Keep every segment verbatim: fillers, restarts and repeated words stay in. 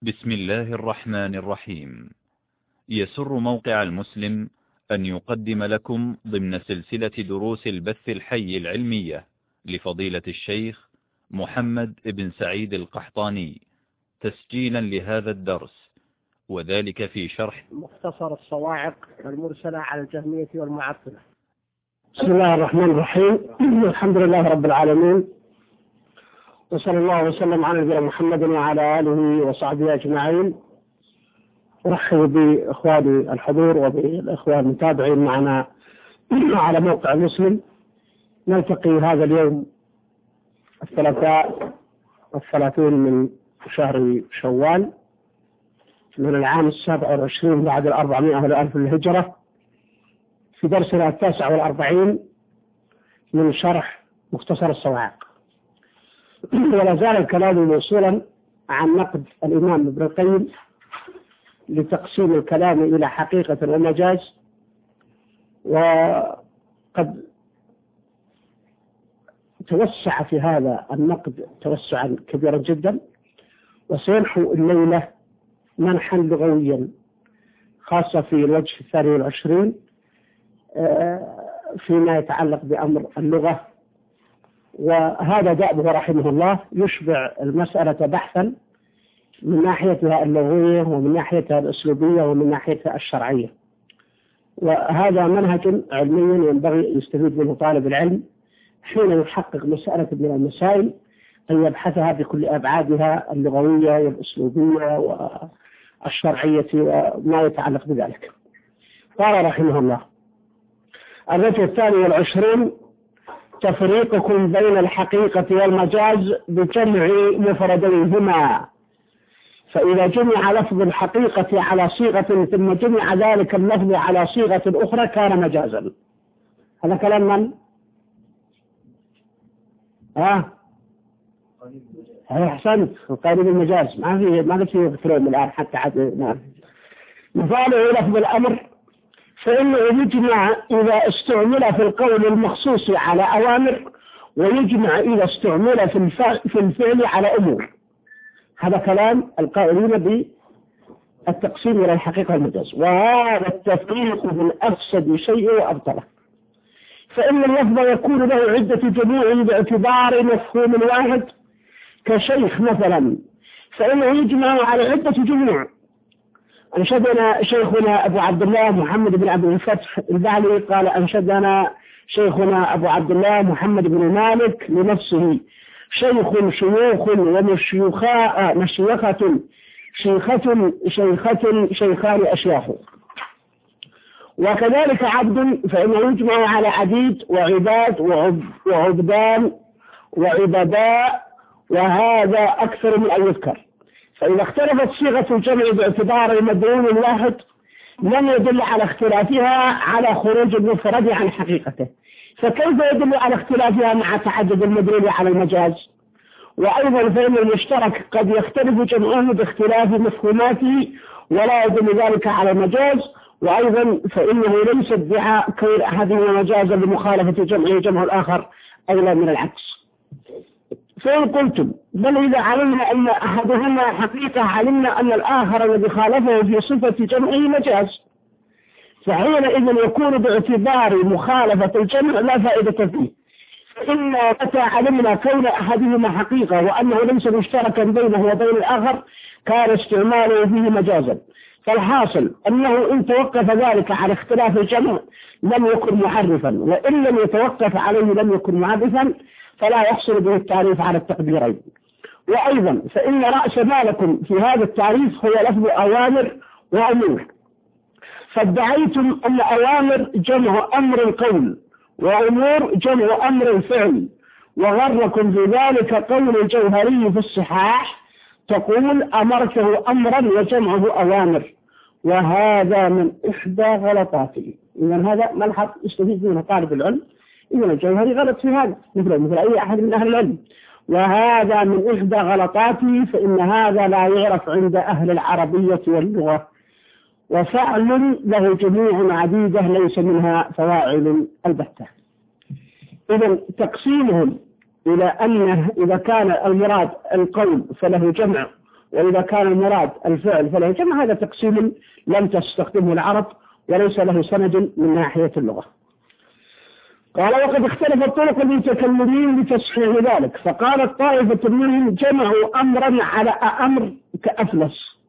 بسم الله الرحمن الرحيم. يسر موقع المسلم أن يقدم لكم ضمن سلسلة دروس البث الحي العلمية لفضيلة الشيخ محمد بن سعيد القحطاني تسجيلا لهذا الدرس، وذلك في شرح مختصر الصواعق المرسلة على الجهمية والمعطلة. بسم الله الرحمن الرحيم. الحمد لله رب العالمين، وصلى الله وسلم على نبينا محمد وعلى آله وصحبه أجمعين. أرحب بإخواني الحضور وبالإخوان المتابعين معنا على موقع المسلم. نلتقي هذا اليوم الثلاثاء الثلاثين من شهر شوال من العام السابع والعشرين بعد الأربعمائة والألف الهجرة، في درسنا التاسع والأربعين من شرح مختصر الصواعق. ولا زال الكلام موصولا عن نقد الإمام ابن القيم لتقسيم الكلام إلى حقيقة ومجاز، وقد توسع في هذا النقد توسعا كبيرا جدا، وسينحو الليلة منحا لغويا خاصة في الوجه الثاني والعشرين فيما يتعلق بأمر اللغة. وهذا دأبه رحمه الله يشبع المسألة بحثا من ناحيتها اللغوية ومن ناحيتها الأسلوبية ومن ناحيتها الشرعية، وهذا منهج علمي ينبغي أن يستفيد منه طالب العلم حين يحقق مسألة من المسائل، أن يبحثها بكل أبعادها اللغوية والأسلوبية والشرعية وما يتعلق بذلك. قال رحمه الله: الوجه الثاني والعشرين: تفريقكم بين الحقيقة والمجاز بجمع مفرديهما، فإذا جمع لفظ الحقيقة على صيغة ثم جمع ذلك اللفظ على صيغة أخرى كان مجازا. هذا كلام من؟ آه أحسنت، قريب المجاز ما في ما في يذكرون الآن حتى عاد ما مثاله لفظ الأمر، فإنه يجمع إذا استعمل في القول المخصوص على أوامر، ويجمع إذا استعمل في في الفعل على أمور. هذا كلام القائلين بالتقسيم إلى الحقيقة والمجاز، وهذا التفريق من أفسد شيء وأبطله. فإن اللفظ يكون له عدة جموع باعتبار مفهوم واحد، كشيخ مثلا، فإنه يجمع على عدة جموع. أنشدنا شيخنا أبو عبد الله محمد بن عبد الفتح البعلي قال: أنشدنا شيخنا أبو عبد الله محمد بن مالك لنفسه: شيخ شيوخ ومشيخاء مشيخة شيخة شيخة شيخان أشياخ. وكذلك عبد، فإنه يجمع على عبيد وعباد وعبدان وعبداء، وهذا أكثر من أن يذكر. فإذا اختلفت صيغة الجمع باعتبار مدلول واحد لم يدل على اختلافها على خروج المفرد عن حقيقته، فكيف يدل على اختلافها مع تعدد المدلول على المجاز؟ وأيضا فإن المشترك قد يختلف جمعه باختلاف مفهوماته ولا يدل ذلك على المجاز، وأيضا فإنه ليس ادعاء كون أحدهما مجازا لمخالفة جمعه جمع الآخر أولى من العكس. فإن قلتم بل إذا علمنا أن أحدهما حقيقة علمنا أن الآخر الذي خالفه في صفة جمعه مجاز، فحينئذ يكون باعتبار مخالفة الجمع لا فائدة فيه. فإن متى علمنا كون أحدهما حقيقة وأنه ليس مشتركا بينه وبين الآخر كان استعماله فيه مجازا. فالحاصل أنه إن توقف ذلك على اختلاف الجمع لم يكن معرفا، وإن لم يتوقف عليه لم يكن معرفا، فلا يحصل به التعريف على التقديرين. وأيضا فإن رأس مالكم في هذا التعريف هو لفظ أوامر وأمور، فادعيتم أن أوامر جمع أمر القول وأمور جمع أمر الفعل، وغركم بذلك قول الجوهري في الصحاح: تقول أمرته أمرا وجمعه أوامر، وهذا من إحدى غلطاته. إذن هذا ملحظ يستفيد منه طالب العلم، إذن الجوهري غلط في هذا مثل مثل أي أحد من أهل العلم، وهذا من إحدى غلطاته، فإن هذا لا يعرف عند أهل العربية واللغة، وفعل له جموع عديدة ليس منها فواعل البتة. إذن تقسيمهم إلى أنه إذا كان المراد القول فله جمع وإذا كان المراد الفعل فلا يجمع. هذا تقسيم لم تستخدمه العرب وليس له سند من ناحية اللغة. قال وقد اختلف طرق المتكلمين لتصحيح ذلك، فقالت طائفة منهم جمعوا أمرا على أمر كأفلس،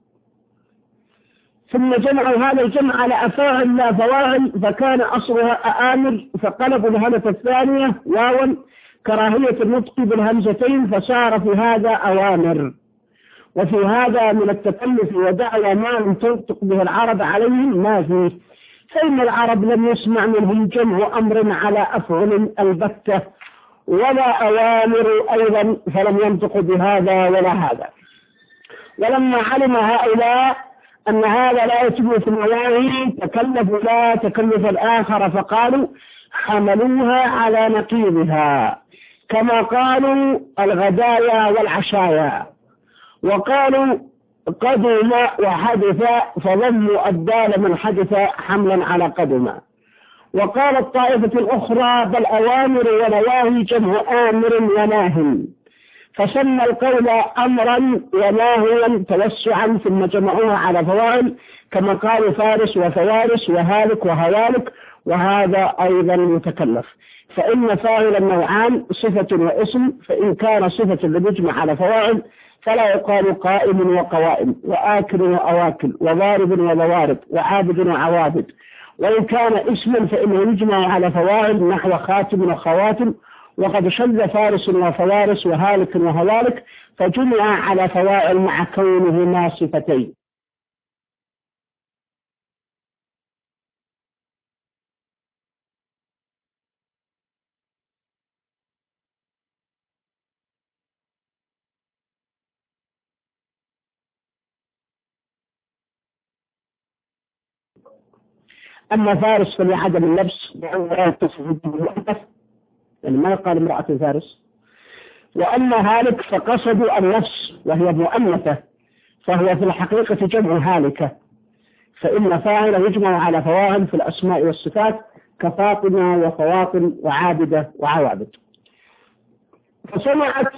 ثم جمعوا هذا الجمع على أفاعل لا فواعل، فكان أصلها أآمر، فقلبوا الهمزة الثانية واوا كراهية النطق بالهمزتين، فصار في هذا أوامر. وفي هذا من التكلف ودعوى ما لم تنطق به العرب عليهم ما فيه، فإن العرب لم يسمع منهم جمع أمر على أفعل البتة ولا أوامر أيضا، فلم ينطقوا بهذا ولا هذا. ولما علم هؤلاء أن هذا لا يتم في النواهي تكلفوا لا تكلف الآخر، فقالوا حملوها على نقيضها، كما قالوا الغدايا والعشايا، وقالوا قدم وحدث فضموا الدال من حدث حملا على قدم. وقالت طائفة الأخرى بل أوامر ونواهي جمع آمر وناه، فسمى القول أمرا وناهيا توسعا، ثم جمعوها على فواعل كما قالوا فارس وفوارس وهالك وهوالك، وهذا أيضا متكلف. فإن فاعل النوعان صفة واسم، فإن كان صفة لمجمع على فواعل فلا يقال قائم وقوائم وآكل وأواكل وضارب وضوارب وعابد وعوابد، وإن كان اسما فإنه يجمع على فواعل نحو خاتم وخواتم، وقد شذ فارس وفوارس وهالك وهوالك، فجمع على فواعل مع كونهما صفتين. أما فارس فلعدم اللبس يعني ما يقال امرأة فارس، وأما هالك فقصدوا النفس وهي مؤنثة، فهو في الحقيقة جمع هالكة، فإن فاعل يجمع على فواعل في الأسماء والصفات كفاطمة وفواطم وعابدة وعوابد. فسمعت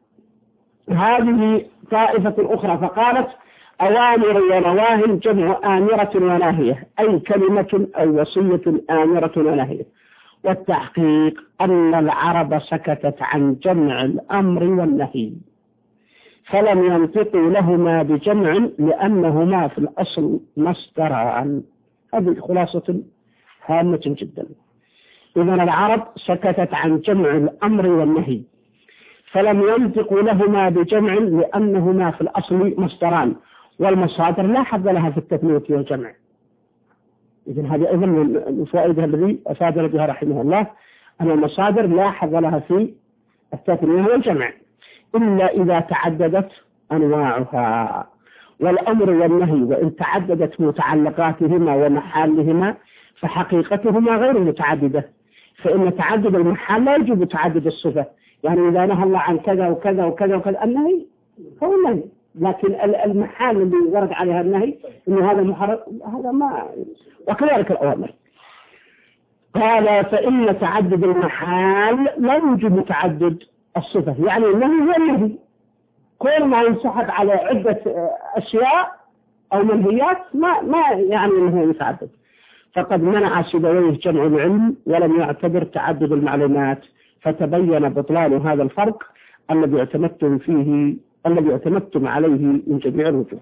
هذه طائفة أخرى فقالت أوامر ونواهي جمع آمرة وناهية، أي كلمة أو وصية آمرة وناهية. والتحقيق أن العرب سكتت عن جمع الأمر والنهي، فلم ينطقوا لهما بجمع لأنهما في الأصل مصدران. هذه خلاصة هامة جدا. إذن العرب سكتت عن جمع الأمر والنهي، فلم ينطقوا لهما بجمع لأنهما في الأصل مصدران، والمصادر لا حظ لها في التثنية والجمع. إذن هذه أيضا من الفوائد الذي أفادنا بها رحمه الله، أن المصادر لا حظ لها في التثنية والجمع إلا إذا تعددت أنواعها. والأمر والنهي وإن تعددت متعلقاتهما ومحالهما فحقيقتهما غير متعددة، فإن تعدد المحال لا يجب تعدد الصفة. يعني إذا نهى الله عن كذا وكذا وكذا وكذا النهي هو النهي، لكن المحال اللي ورد عليها النهي إنه هذا محرم هذا ما. وكذلك الأوامر. قال فإن تعدد المحال لا يوجب تعدد الصفة، يعني النهي هو النهي، كل ما ينسحب على عدة أشياء أو منهيات ما ما يعني أنه يتعدد. فقد منع سيبويه جمع العلم ولم يعتبر تعدد المعلومات، فتبين بطلان هذا الفرق الذي اعتمدتم فيه الذي اعتمدتم عليه من جميع الوجوه.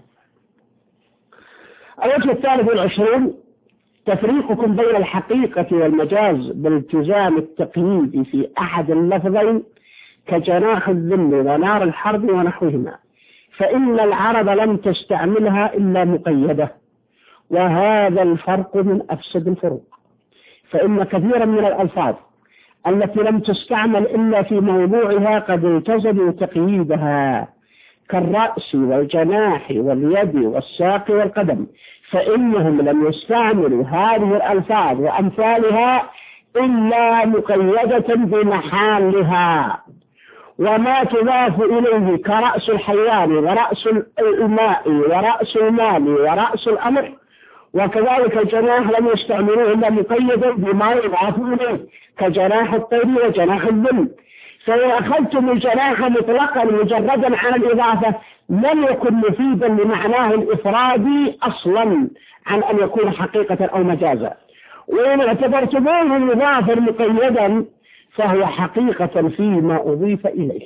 الوجه الثالث والعشرون تفريقكم بين الحقيقة والمجاز بالتزام التقييد في أحد اللفظين كجناح الذل ونار الحرب ونحوهما، فإن العرب لم تستعملها إلا مقيدة، وهذا الفرق من أفسد الفروق. فإن كثيرا من الألفاظ التي لم تستعمل إلا في موضوعها قد التزموا تقييدها، كالرأس والجناح واليد والساق والقدم، فإنهم لم يستعملوا هذه الألفاظ وأمثالها إلا مقيدة بمحالها. وما تضاف إليه كرأس الحيوان ورأس الماء ورأس المال ورأس الأمر، وكذلك الجناح لم يستعملوه إلا مقيدا بما يضاف إليه كجناح الطير وجناح الذل. فإن أخذتم الجناح مطلقا مجردا عن الإضافة لم يكن مفيدا لمعناه الإفرادي أصلا عن أن يكون حقيقة أو مجازا. وإن اعتبرتموه مضافا مقيدا فهو حقيقة فيما أضيف إليه.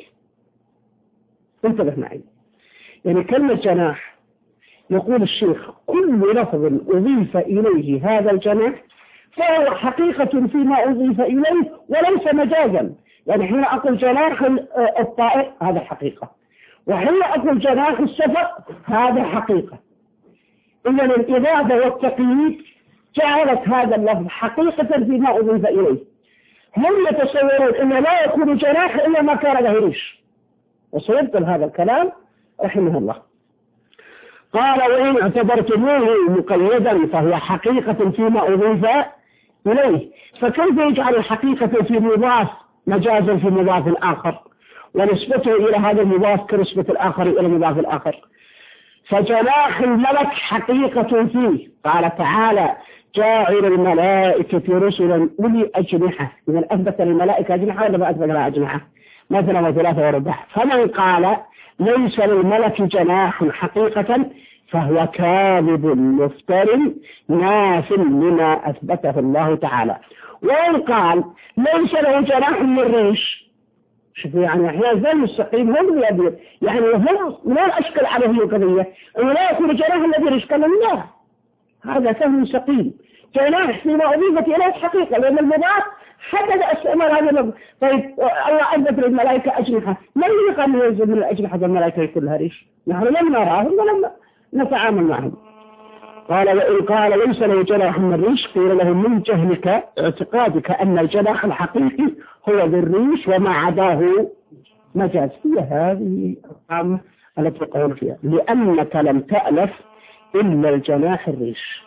انتبه معي، يعني كلمة جناح يقول الشيخ كل لفظ أضيف إليه هذا الجناح فهو حقيقة فيما أضيف إليه وليس مجازا. يعني حين أقول جناح الطائر هذا حقيقة، وحين أقول جناح السفر هذا حقيقة. إذن الإضافة والتقييد جعلت هذا اللفظ حقيقة فيما أضيف إليه. هم يتصورون أنه لا يكون جناح إلا ما كان له ريش، وسيبطل هذا الكلام رحمه الله. قال وإن اعتبرتموه مقيدا فهو حقيقة فيما أضيف إليه. فكيف يجعل الحقيقة في مضاف مجازا في مضاف آخر، ونسبته إلى هذا المضاف كنسبة الآخر إلى المضاف الآخر؟ فجناح الملك حقيقة فيه، قال تعالى جاعل الملائكة رسلا أولي أجنحة. إذا أثبت للملائكة أجنحة ولا ما أثبت لها أجنحة؟ مثلا وثلاثة وربع. فمن قال ليس للملك جناح حقيقة فهو كاذب مفتر ناف لما أثبته الله تعالى. وإن قال ليس له جناح من الريش، شوفوا يعني أحيانا زي المستقيم هم يبير، يعني هم لا أشكل عليه القضية أنه لا يكون جناح الذي ريش كان الله، هذا فهم سقيم. جناح فيما أضيفت إليه حقيقة، لأن المضاف حدد استعمال هذا اللفظ. طيب الله أثبت للملائكة أجنحة، من يقام ينزل من الأجنحة الملائكة كلها ريش؟ نحن لم نراهم ولم نتعامل معهم. قال وإن قال ليس له جناح من الريش قيل له من جهلك اعتقادك أن الجناح الحقيقي هو ذو الريش وما عداه مجاز. هي هذه القامة التي يقول فيها لأنك لم تألف إلا الجناح الريش.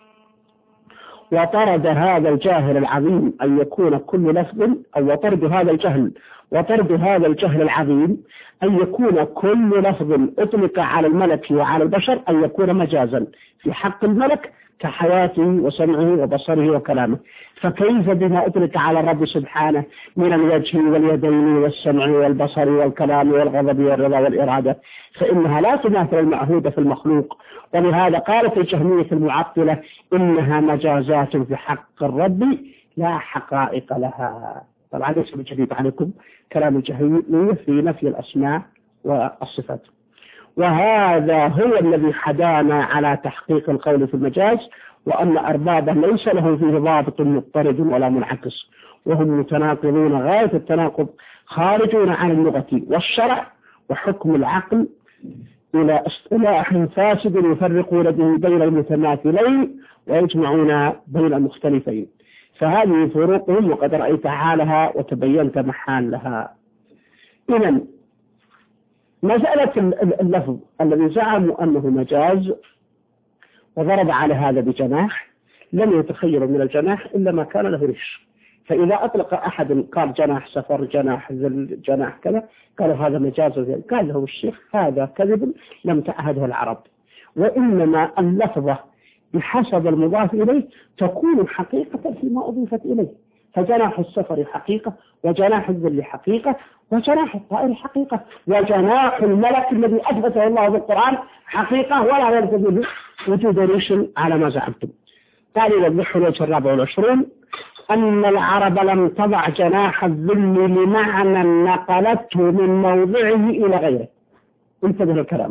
وطرد هذا الجاهل العظيم أن يكون كل لفظ أو وطرد هذا الجهل وطرد هذا الجهل العظيم أن يكون كل لفظ أطلق على الملك وعلى البشر أن يكون مجازا في حق الملك كحياته وسمعه وبصره وكلامه. فكيف بما أطلق على الرب سبحانه من الوجه واليدين والسمع والبصر والكلام والغضب والرضا والإرادة، فإنها لا تماثل المعهود في المخلوق. ولهذا قالت الجهمية المعطلة إنها مجازات في حق الرب لا حقائق لها. طبعا ليس بجديد عليكم كلام الجهمية في نفي الأسماء والصفات. وهذا هو الذي حدانا على تحقيق القول في المجاز، وأن أربابه ليس له فيه ضابط مضطرد ولا منعكس، وهم متناقضون غاية التناقض خارجون عن اللغة والشرع وحكم العقل إلى اصطلاح فاسد يفرقون به بين المتماثلين ويجمعون بين المختلفين. فهذه فروقهم وقد رأيت حالها وتبينت محالها. إذن مسألة اللفظ الذي زعموا أنه مجاز وضرب على هذا بجناح لم يتخير من الجناح إلا ما كان له ريش. فإذا أطلق أحد قال جناح سفر جناح ذل جناح كذا قالوا هذا مجاز، قال له الشيخ هذا كذب لم تعهده العرب، وإنما اللفظة بحسب المضاف إليه تكون حقيقة فيما أضيفت إليه. فجناح السفر حقيقة، وجناح الذل حقيقة، وجناح الطائر حقيقة، وجناح الملك الذي أثبته الله في القرآن حقيقة ولا يلزم منه وجود ريش على ما زعمتم. قال يوضح الوجه الرابع والعشرون أن العرب لم تضع جناح الذل لمعنى نقلته من موضعه إلى غيره. انتبه الكلام.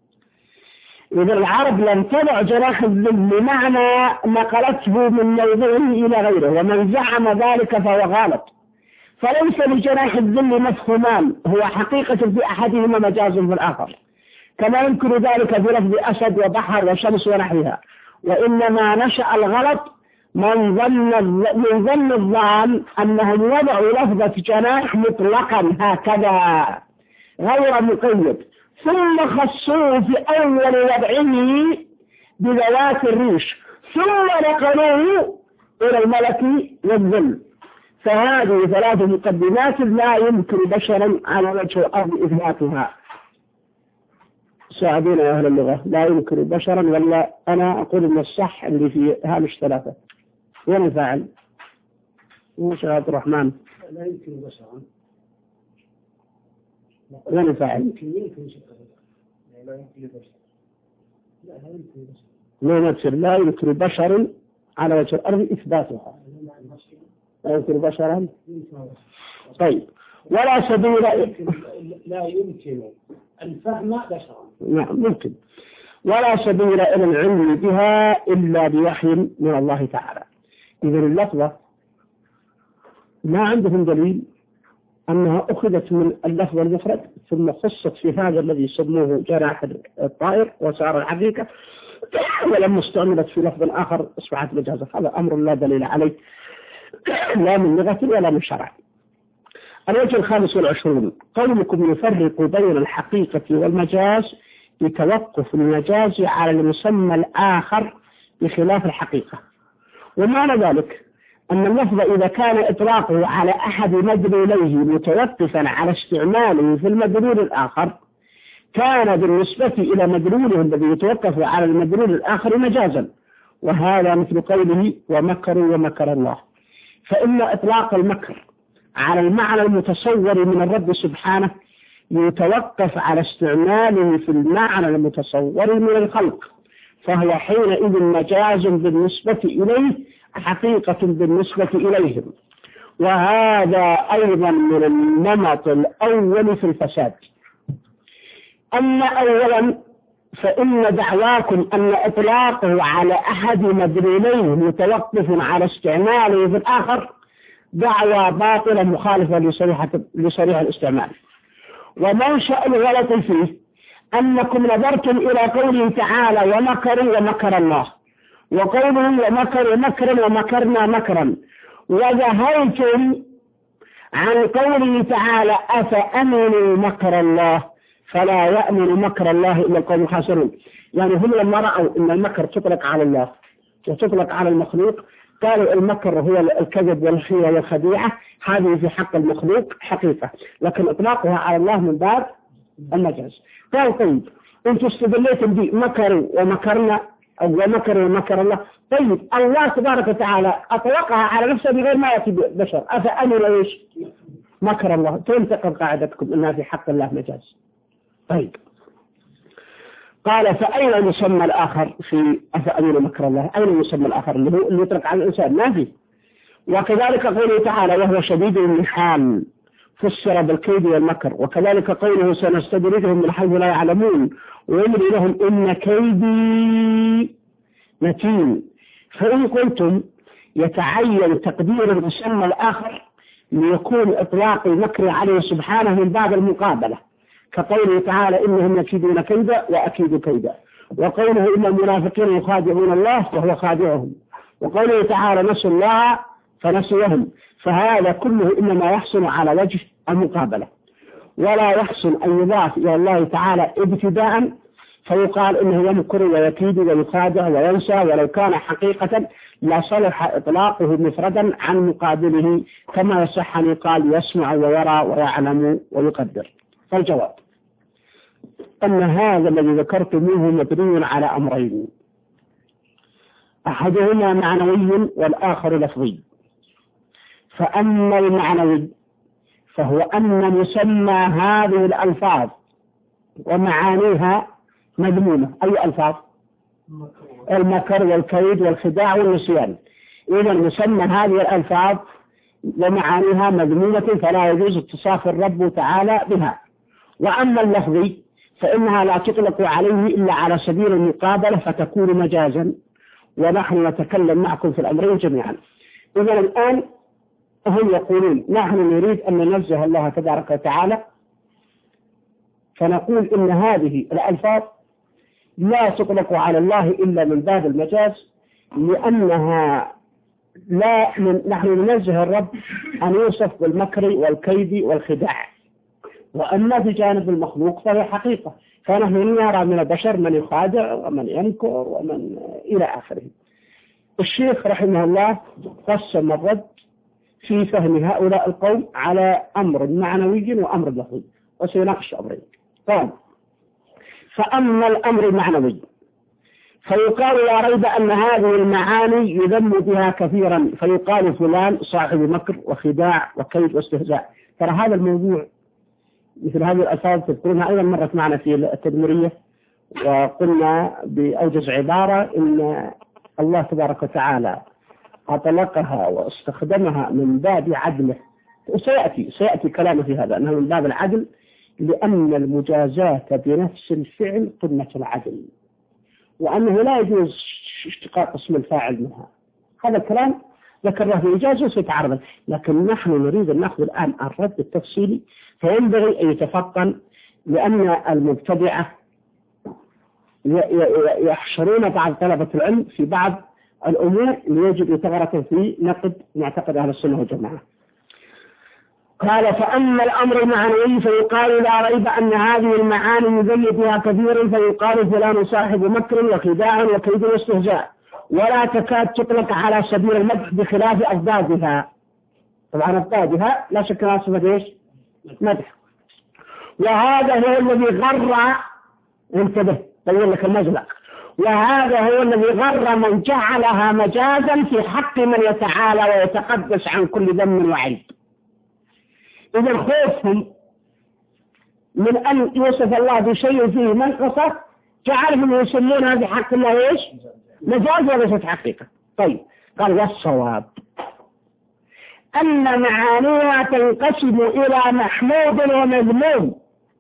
إذا العرب لم تضع جناح الذل بمعنى نقلته من موضعه إلى غيره، ومن زعم ذلك فهو غلط. فليس لجناح الذل مفهومان، هو حقيقة في أحدهما مجاز في الآخر، كما يمكن ذلك بلفظ أسد وبحر وشمس ونحوها. وإنما نشأ الغلط من ظن من ظن الظان أنهم وضعوا لفظة جناح مطلقا هكذا غير مقيد، ثم خصوه في أول وضعه بذوات الريش، ثم نقلوه إلى الملك والذل. فهذه ثلاث مقدمات لا يمكن بشرا على وجه الأرض إثباتها. ساعدونا يا أهل اللغة، لا يمكن بشرا، ولا أنا أقول إن الصح اللي في هامش ثلاثة. وين الفاعل؟ موسى عبد الرحمن. لا يمكن بشرا. وين الفاعل؟ يمكن يمكن لا يمكن لا يمكن بشر على وجه الأرض إثباتها، لا يمكن بشرا. طيب ولا سبيل لا يمكن الفهم بشرا. نعم ممكن. ولا سبيل إلى العلم بها إلا بوحي من الله تعالى. إذا اللفظة ما عندهم دليل أنها أخذت من اللفظ المفرد ثم خصت في هذا الذي يسموه جناح الطائر وسار الحقيقة، ولما استعملت في لفظ آخر أصبحت مجازا. هذا أمر لا دليل عليه لا من لغة ولا من شرع. الوجه الخامس والعشرون قولكم يفرق بين الحقيقة والمجاز بتوقف المجاز على المسمى الآخر بخلاف الحقيقة. ومعنى ذلك أن اللفظ إذا كان إطلاقه على أحد مدلوليه متوقفا على استعماله في المدلول الآخر كان بالنسبة إلى مدلوله الذي يتوقف على المدلول الآخر مجازا، وهذا مثل قوله ومكروا ومكر الله. فإن إطلاق المكر على المعنى المتصور من الرب سبحانه يتوقف على استعماله في المعنى المتصور من الخلق، فهو حينئذ مجاز بالنسبة إليه حقيقة بالنسبة إليهم. وهذا أيضا من النمط الأول في الفساد. أما أولا فإن دعواكم أن إطلاقه على أحد مدلوليه متوقف على استعماله في الآخر دعوى باطلة مخالفة لصريح الاستعمال. ومنشأ الغلط فيه أنكم نظرتم إلى قوله تعالى ومكروا ومكر الله، وقوله ومكروا مكرا ومكرنا مكرا، وذهلتم عن قوله تعالى أفأمنوا مكر الله فلا يأمن مكر الله إلا القوم الخاسرون. يعني هم لما رأوا أن المكر تطلق على الله وتطلق على المخلوق قالوا المكر هو الكذب والخيانة والخديعة، هذه في حق المخلوق حقيقة، لكن إطلاقها على الله من باب المجاز. قال طيب أنتم استدليتم بي مكروا ومكرنا أو ومكروا ومكر الله، طيب الله تبارك وتعالى أطلقها على نفسه بغير ما يأتي بشر، أفأمنوا إيش مكر الله؟ تنتقل قاعدتكم أنها في حق الله مجاز. طيب قال فأين المسمى الآخر في أفأمنوا مكر الله؟ أين المسمى الآخر اللي هو اللي يطلق على الإنسان؟ ما في. وكذلك قوله تعالى وهو شديد المحال فسر بالكيد والمكر، وكذلك قوله سنستدرجهم من حيث لا يعلمون ويملي لهم إن كيدي متين. فإن قلتم يتعين تقدير المسمى الآخر ليكون إطلاق المكر عليه سبحانه من باب المقابلة، كقوله تعالى إنهم يكيدون كيدا وأكيد كيدا، وقوله إن المنافقين يخادعون الله وهو خادعهم، وقوله تعالى نسوا الله فنسوهم. فهذا كله إنما يحصل على وجه المقابلة، ولا يحصل أن يضاف إلى الله تعالى ابتداء فيقال إنه يمكر ويكيد ويخادع وينسى، ولو كان حقيقة لا صلح إطلاقه مفردا عن مقابله، كما يصح أن يقال يسمع ويرى ويعلم ويقدر. فالجواب أن هذا الذي ذكرتموه مبني على أمرين، أحدهما معنوي والآخر لفظي. فأما المعنوي فهو أن مسمى هذه الألفاظ ومعانيها مذمومة. أي ألفاظ؟ المكر والكيد والخداع والنسيان. إذا مسمى هذه الألفاظ ومعانيها مذمومة فلا يجوز اتصاف الرب تعالى بها. وأما اللفظي فإنها لا تطلق عليه إلا على سبيل المقابلة فتكون مجازا، ونحن نتكلم معكم في الأمرين جميعا. إذا الآن هم يقولون نحن نريد أن ننزه الله تبارك وتعالى، فنقول إن هذه الألفاظ لا تطلق على الله إلا من باب المجاز، لأنها لا من نحن ننزه الرب أن يوصف بالمكر والكيد والخداع، وأما في جانب المخلوق فهي حقيقة، فنحن نرى من البشر من يخادع ومن ينكر ومن إلى آخره. الشيخ رحمه الله قسم الرد في فهم هؤلاء القوم على أمر معنوي وأمر لفظي، وسيناقش أمرين. قال فأما الأمر المعنوي فيقال لا ريب أن هذه المعاني يذم بها كثيرا، فيقال فلان صاحب مكر وخداع وكيد واستهزاء. ترى هذا الموضوع مثل هذه الألفاظ تذكرونها أيضا مرت معنا في التدمرية، وقلنا بأوجز عبارة إن الله تبارك وتعالى أطلقها واستخدمها من باب عدله، وسيأتي سيأتي كلامه في هذا أنه من باب العدل، لأن المجازات بنفس الفعل قمة العدل، وأنه لا يجوز اشتقاق اسم الفاعل منها. هذا الكلام ذكرناه في إجازة وسيتعرض، لكن نحن نريد أن نأخذ الآن الرد التفصيلي، فينبغي أن يتفطن، لأن المبتدعة يحشرون بعض طلبة العلم في بعض الأمور ليجب ثغرة في نقد معتقد أهل السنة والجماعة. قال: فأما الأمر المعنوي فيقال لا ريب أن هذه المعاني يذل بها كثيرا، فيقال فلان صاحب مكر وخداع وكيد واستهزاء، ولا تكاد تطلق على سبيل المدح بخلاف أضدادها. طبعا أضدادها لا شك أنها صفة إيش؟ مدح. وهذا هو الذي غر، انتبه بين لك المزلق، وهذا هو الذي غر من جعلها مجازا في حق من يتعالى ويتقدس عن كل ذم وعيب. إذا خوفهم من أن يوصف الله بشيء فيه منقصة جعلهم يسمونها بحق الله إيش؟ مجاز وليست حقيقة. طيب، قال: والصواب أن معانيها تنقسم إلى محمود ومذموم.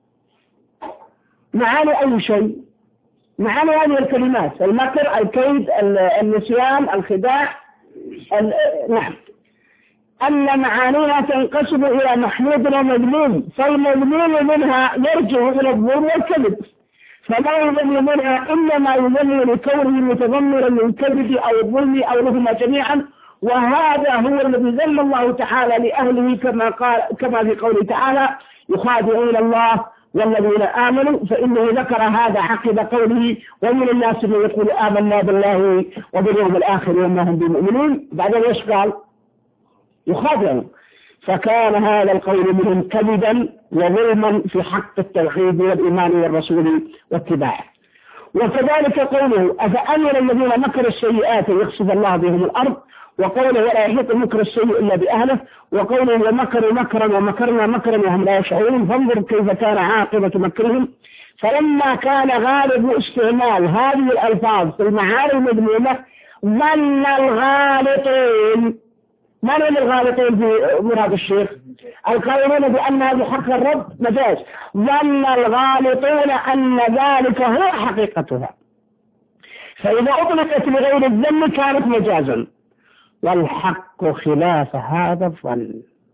معاني أي شيء؟ معاني هذه الكلمات: المكر، الكيد، النسيان، الخداع. نعم، أن معانيها تنقسم إلى محمود ومذموم، فالمذموم منها يرجع إلى الظلم والكذب، فما يذم منها إنما يذم لكونه متضمنا للكذب أو الظلم أو لهما جميعا، وهذا هو الذي ذم الله تعالى لأهله كما قال كما في قوله تعالى: يخادعون الله والذين آمنوا، فإنه ذكر هذا عقب قوله: ومن الناس من يقول آمنا بالله وباليوم الآخر وما هم بمؤمنون. بعدين ايش قال؟ يخادعون. فكان هذا القول منهم كذبا وظلما في حق التوحيد والإيمان والرسول واتباعه. وكذلك قوله: أفأمن الذين مكروا السيئات يخسف الله بهم الأرض، وقوله: ولا يحيط المكر السيء إلا بأهله، وقوله: ومكروا مكرا ومكرنا مكرا وهم لا يشعرون، فانظر كيف كان عاقبة مكرهم. فلما كان غالب استعمال هذه الألفاظ في المعاني المذمومة ظن الغالطين. من هم الغالطين في مراد الشيخ؟ القائلون بأن هذا حق الرب مجاز. ظن الغالطون أن ذلك هو حقيقتها، فإذا أطلقت لغير الذم كانت مجازا، والحق خلاف هذا الظن.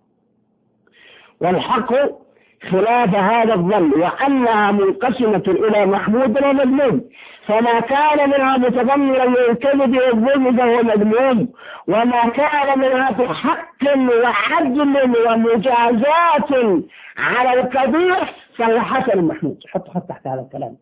والحق خلاف هذا الظن، وأنها منقسمة إلى محمود ومذموم، فما كان منها متضمنا للكذب والظلم فهو مذموم، وما كان منها بحق وعدل ومجازات على القبيح فهو حسن محمود. حط حط تحت هذا الكلام.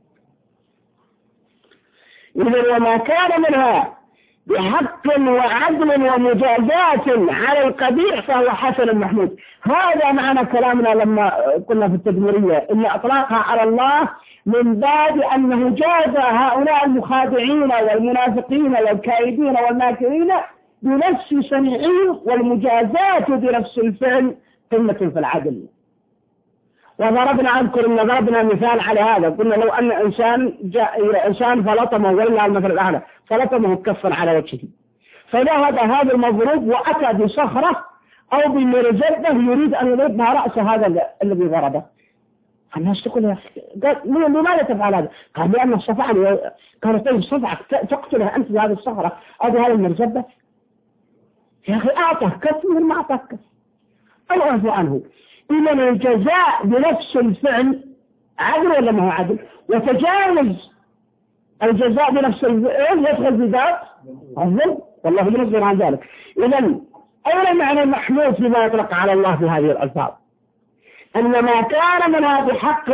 إذن وما كان منها بحق وعدل ومجازات على القبيح فهو حسن محمود. هذا معنى كلامنا لما قلنا في التدميرية إن أطلاقها على الله من باب أنه جاز هؤلاء المخادعين والمنافقين والكائدين والماكرين بنفس صنيعهم، والمجازات بنفس الفعل قمة في العدل. وضربنا أذكر أن ضربنا مثال على هذا، قلنا لو أن إنسان جاء إلى إنسان فلطمه، ولله المثل الأعلى، فلطمه كفا على وجهه، فذهب هذا المضروب وأتى بصخرة أو بمرزبة يريد أن يضربها رأس هذا الذي ضربه. الناس تقول: يا أخي لماذا تفعل هذا؟ قال: لأن الصفعة. قال: طيب صفعك تقتلها أنت بهذه الصخرة أو بهذه المرزبة؟ يا أخي أعطه كف من ما أعطاه كف، أو أعفو عنه. إذا الجزاء بنفس الفعل عدل ولا ما هو عدل؟ وتجاوز الجزاء بنفس الفعل يدخل في ذات الظلم، والله ينزل عن ذلك. إذا أولا معنى المحمود فيما يطلق على الله في هذه الألفاظ أن ما كان منها بحق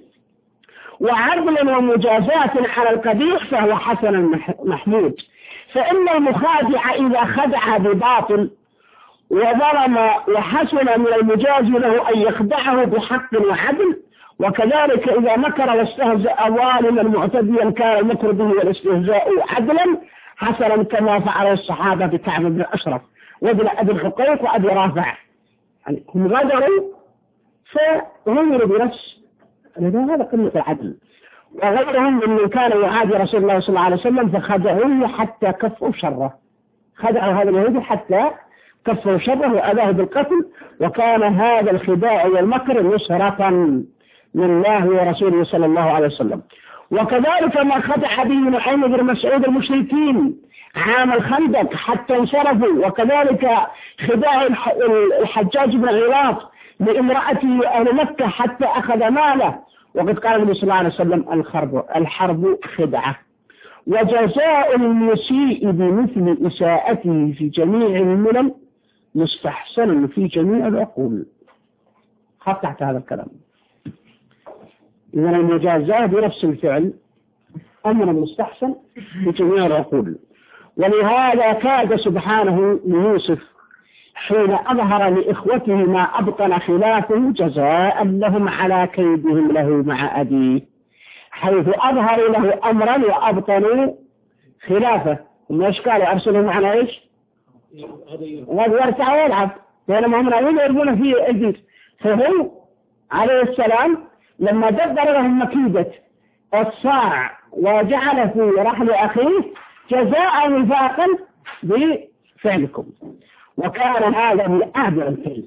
وعدل ومجازات على القبيح فهو حسن محمود. فإن المخادع إذا خدع بباطل وظلم وحسن من المجاز له أن يخدعه بحق وعدل، وكذلك إذا مكر واستهزأ ظالما معتديا كان المكر به والاستهزاء عدلا حسنا، كما فعل الصحابة بكعب بن الأشرف وابن أبي الحقيق وأبي رافع. يعني هم غدروا فغيروا بنفس، هذا قمة العدل. وغيرهم ممن كان يعادي رسول الله صلى الله عليه وسلم فخدعوه حتى كفوا شره، خدعوا هذا اليهودي حتى كفوا شره وأذاه بالقتل، وكان هذا الخداع والمكر نصرة من الله ورسوله صلى الله عليه وسلم. وكذلك ما خدع به نعيم بن مسعود المشركين عام الخندق حتى انصرفوا، وكذلك خداع الحجاج بن غلاط لامرأته أهل مكة حتى أخذ ماله، وقد قال النبي صلى الله عليه وسلم الحرب الحرب خدعة، وجزاء المسيء بمثل إساءته في جميع الملل مستحسن في جميع العقول. خط تحت هذا الكلام. إذا المجازاة بنفس الفعل أمر مستحسن في جميع العقول. ولهذا كاد سبحانه ليوسف حين أظهر لإخوته ما أبطن خلافه جزاء لهم على كيدهم له مع أبيه، حيث أظهروا له أمرا وأبطنوا خلافه. هم ايش قالوا؟ أرسلوا معنا ايش؟ ويرتع ويلعب، بينما هم ناويين يرمون فيه الجيش. فهو عليه السلام لما دبر لهم مكيدة الصاع وجعل في رحل أخيه جزاء وفاقا بفعلكم، وكان هذا من أعظم الكيد،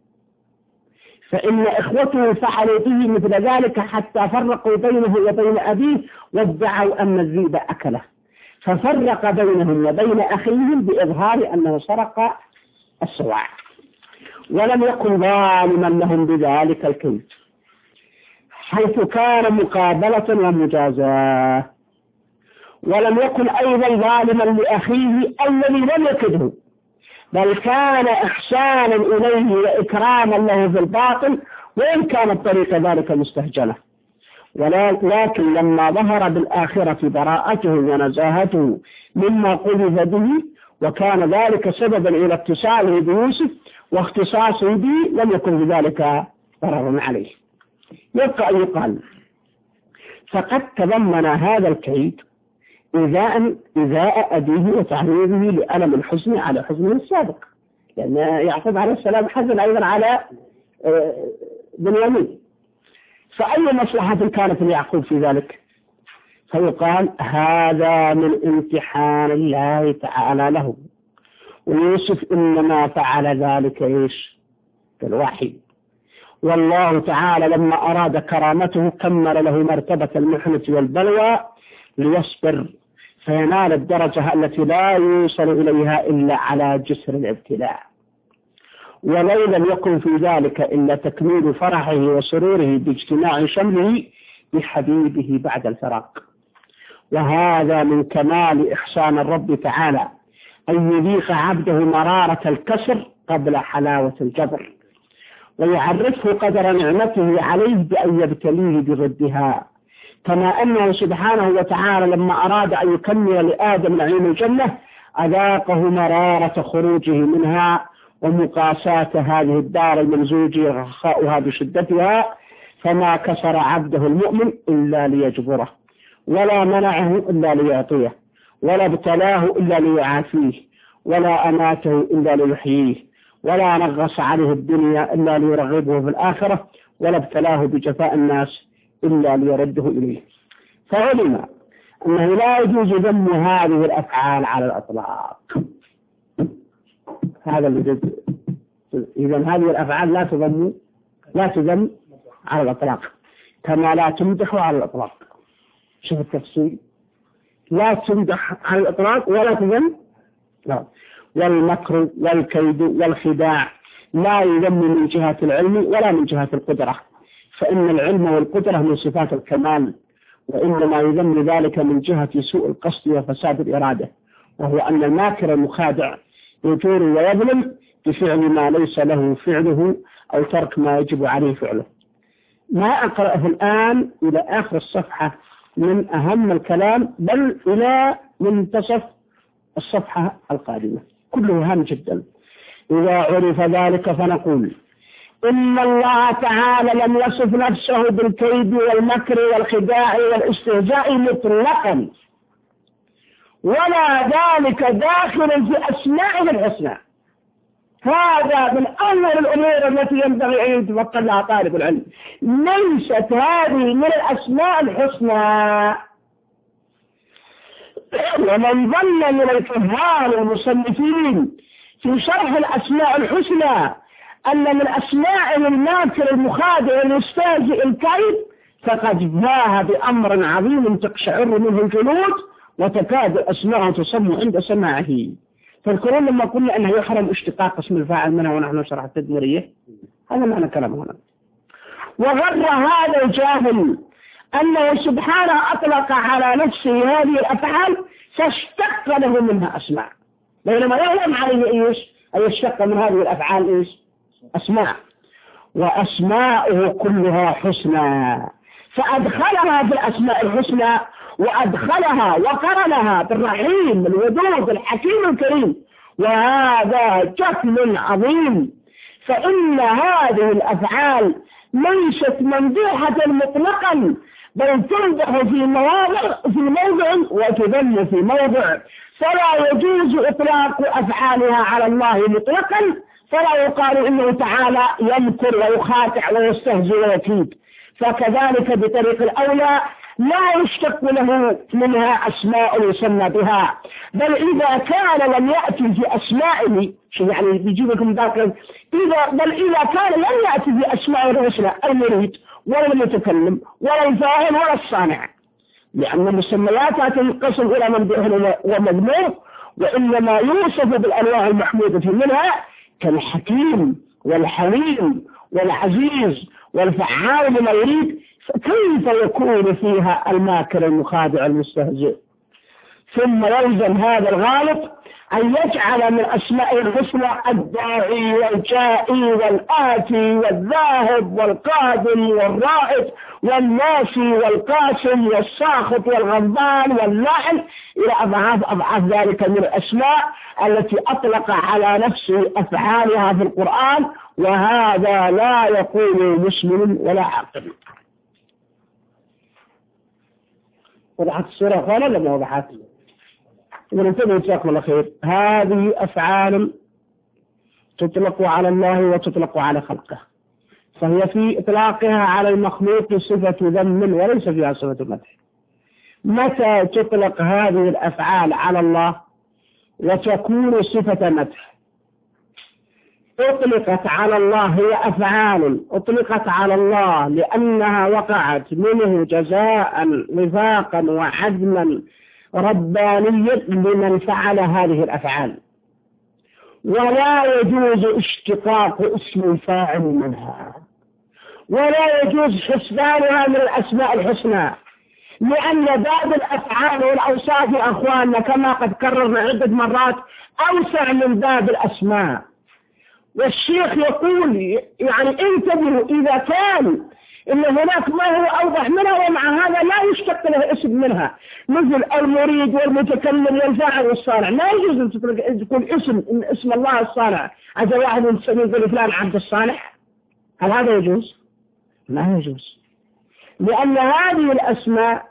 فإن إخوته فعلوا به مثل ذلك حتى فرقوا بينه وبين أبيه وادعوا أن الذئب أكله، ففرق بينهم وبين أخيهم بإظهار أنه سرق السواع، ولم يكن ظالما لهم بذلك الكيد، حيث كان مقابلة ومجازاة، ولم يكن أيضا ظالما لأخيه الذي لم يكده، بل كان إحسانا إليه وإكراما له في الباطل، وإن كانت طريق ذلك مستهجنة. ولكن لما ظهر بالآخرة براءته ونزاهته مما قذف به، وكان ذلك سببا إلى اتصاله بيوسف واختصاصه به، لم يكن بذلك ضرر عليه. يبقى أن يقال فقد تضمن هذا الكيد إذاء إذاء أبيه وتعريضه لألم الحزن على حزنه السابق، لأن يعقوب عليه السلام حزن أيضا على بنيامين، فأي مصلحة كانت ليعقوب في ذلك؟ فيقال هذا من امتحان الله تعالى له، ويوسف إنما فعل ذلك إيش؟ بالوحي، والله تعالى لما أراد كرامته كمل له مرتبة المحنة والبلوى ليصبر فينال الدرجة التي لا يوصل إليها إلا على جسر الابتلاء، ولو لم يكن في ذلك إلا تكميل فرحه وسروره باجتماع شمله بحبيبه بعد الفراق. وهذا من كمال إحسان الرب تعالى أن يذيق عبده مرارة الكسر قبل حلاوة الجبر، ويعرفه قدر نعمته عليه بأن يبتليه بردها، كما أنه سبحانه وتعالى لما أراد أن يكمل لآدم نعيم الجنة أذاقه مرارة خروجه منها ومقاساة هذه الدار الممزوجة رخاؤها بشدتها، فما كسر عبده المؤمن إلا ليجبره، ولا منعه إلا ليعطيه، ولا ابتلاه إلا ليعافيه، ولا أماته إلا ليحييه، ولا نغص عليه الدنيا إلا ليرغبه في الآخرة، ولا ابتلاه بجفاء الناس إلا ليرده إليه. فعلم أنه لا يجوز ذم هذه الأفعال على الأطلاق. هذا اللي إذا هذه الأفعال لا تذم لا تذم على الأطلاق، كما لا تمدح على الأطلاق. شوف التفصيل، لا تمدح على الأطلاق ولا تذم، لا. والمكر والكيد والخداع لا يذم من جهة العلم ولا من جهة القدرة، فإن العلم والقدرة من صفات الكمال، وإنما يذم ذلك من جهة سوء القصد وفساد الإرادة، وهو أن الماكر المخادع يجور ويظلم بفعل ما ليس له فعله أو ترك ما يجب عليه فعله. ما أقرأه الآن إلى آخر الصفحة من أهم الكلام، بل إلى منتصف الصفحة القادمة، كله هام جدا. إذا عرف ذلك فنقول إن الله تعالى لم يصف نفسه بالكيد والمكر والخداع والاستهزاء مطلقا، ولا ذلك داخل في أسمائه الحسنى. هذا من أول الأمور التي ينبغي أن يتفقد لها طالب العلم. ليست هذه من الأسماء الحسنى. ومن ظن من الكهان المصنفين في شرح الأسماء الحسنى أن من أسماء الماكر المخادع المستهزئ الكيد فقد جاء بأمر عظيم تقشعر منه الجلود وتكاد الأسماء تصم عند سماعه. تذكرون لما قلنا أنه يحرم اشتقاق اسم الفاعل منها ونحن نشرح التدميرية؟ هذا معنى كلام هنا. وغر هذا الجاهل أنه سبحانه أطلق على نفسه هذه الأفعال فاشتق له منها أسماء، بينما لا يعلم عليه إيش أن يشتق من هذه الأفعال إيش أسماء، وأسماؤه كلها حسنى، فأدخلها في الأسماء الحسنى وأدخلها وقرنها بالرحيم الودود الحكيم الكريم، وهذا جهل عظيم. فإن هذه الأفعال ليست ممدوحة مطلقا، بل تمدح في مواضع في موضع وتذم في موضع، فلا يجوز إطلاق أفعالها على الله مطلقا، فلا يقال إنه تعالى يمكر ويخادع ويستهزئ ويكيد. فكذلك بطريق الأولى لا يشتق له منها أسماء يسمى بها، بل إذا كان لم يأتي في أسمائه يعني بيجيب لكم ذاكرا إذا بل إذا كان لم يأتي في أسماء الرسل المريد ولا المتكلم ولا الفاعل ولا الصانع، لأن المسميات تنقسم إلى ممدوح ومذموم، وإنما يوصف بالأنواع المحمودة منها كالحكيم والحليم والعزيز والفعال لما يريد، فكيف يكون فيها الماكر المخادع المستهزئ؟ ثم يلزم هذا الغالب أن يجعل من أسماء الحسنى الداعي والجائي والآتي والذاهب والقادم والرائد والناسي والقاسم والساخط والغضبان واللاعن إلى أضعاف أضعاف ذلك من الأسماء التي أطلق على نفسه أفعالها في القرآن، وهذا لا يقول مسلم ولا عاقل. وضحت الصورة قال لما وضحت وننتبه جزاكم الله خير. هذه أفعال تطلق على الله وتطلق على خلقه، فهي في إطلاقها على المخلوق صفة ذم وليس فيها صفة مدح. متى تطلق هذه الأفعال على الله وتكون صفة مدح؟ أطلقت على الله، هي أفعال أطلقت على الله لأنها وقعت منه جزاء وفاقا وعدما ربانيا لمن فعل هذه الأفعال، ولا يجوز اشتقاق اسم الفاعل منها، ولا يجوز حسبانها من الأسماء الحسنى، لأن باب الأفعال والأوصاف يا أخواننا كما قد كررنا عدة مرات أوسع من باب الأسماء. والشيخ يقول يعني انتبهوا إذا كان إن هناك ما هو أوضح منها ومع هذا لا يشتق له اسم منها، مثل المريد والمتكلم والفاعل والصانع، لا يجوز أن تقول اسم إن اسم الله الصانع عز واحد يسميه فلان عبد الصانع، هل هذا يجوز؟ لا يجوز، لأن هذه الأسماء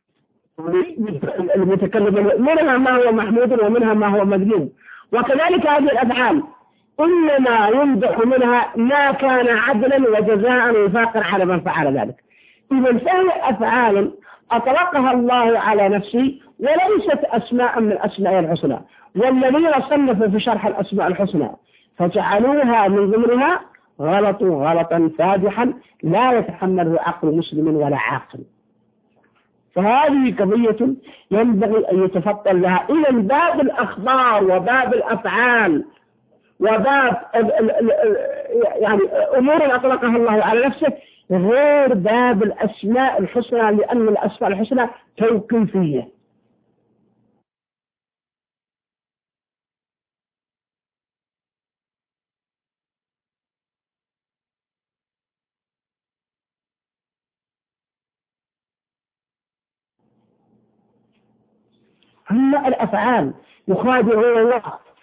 المتكلم منها ما هو محمود ومنها ما هو مذموم، وكذلك هذه الأفعال إنما يمدح منها ما كان عدلا وجزاء وفاقا على من فعل ذلك. إذا فهي أفعال أطلقها الله على نفسه وليست أسماء من الأسماء الحسنى، والذين صنفوا في شرح الأسماء الحسنى فجعلوها من ضمنها غلطوا غلطا فادحا لا يتحمله عقل مسلم ولا عاقل. فهذه قضية ينبغي أن يتفطن لها. إلى باب الأخبار وباب الأفعال وباب يعني أمور أطلقها الله على نفسه غير باب الأسماء الحسنى، لأن الأسماء الحسنى توقيفية. أما الأفعال يخادعون الله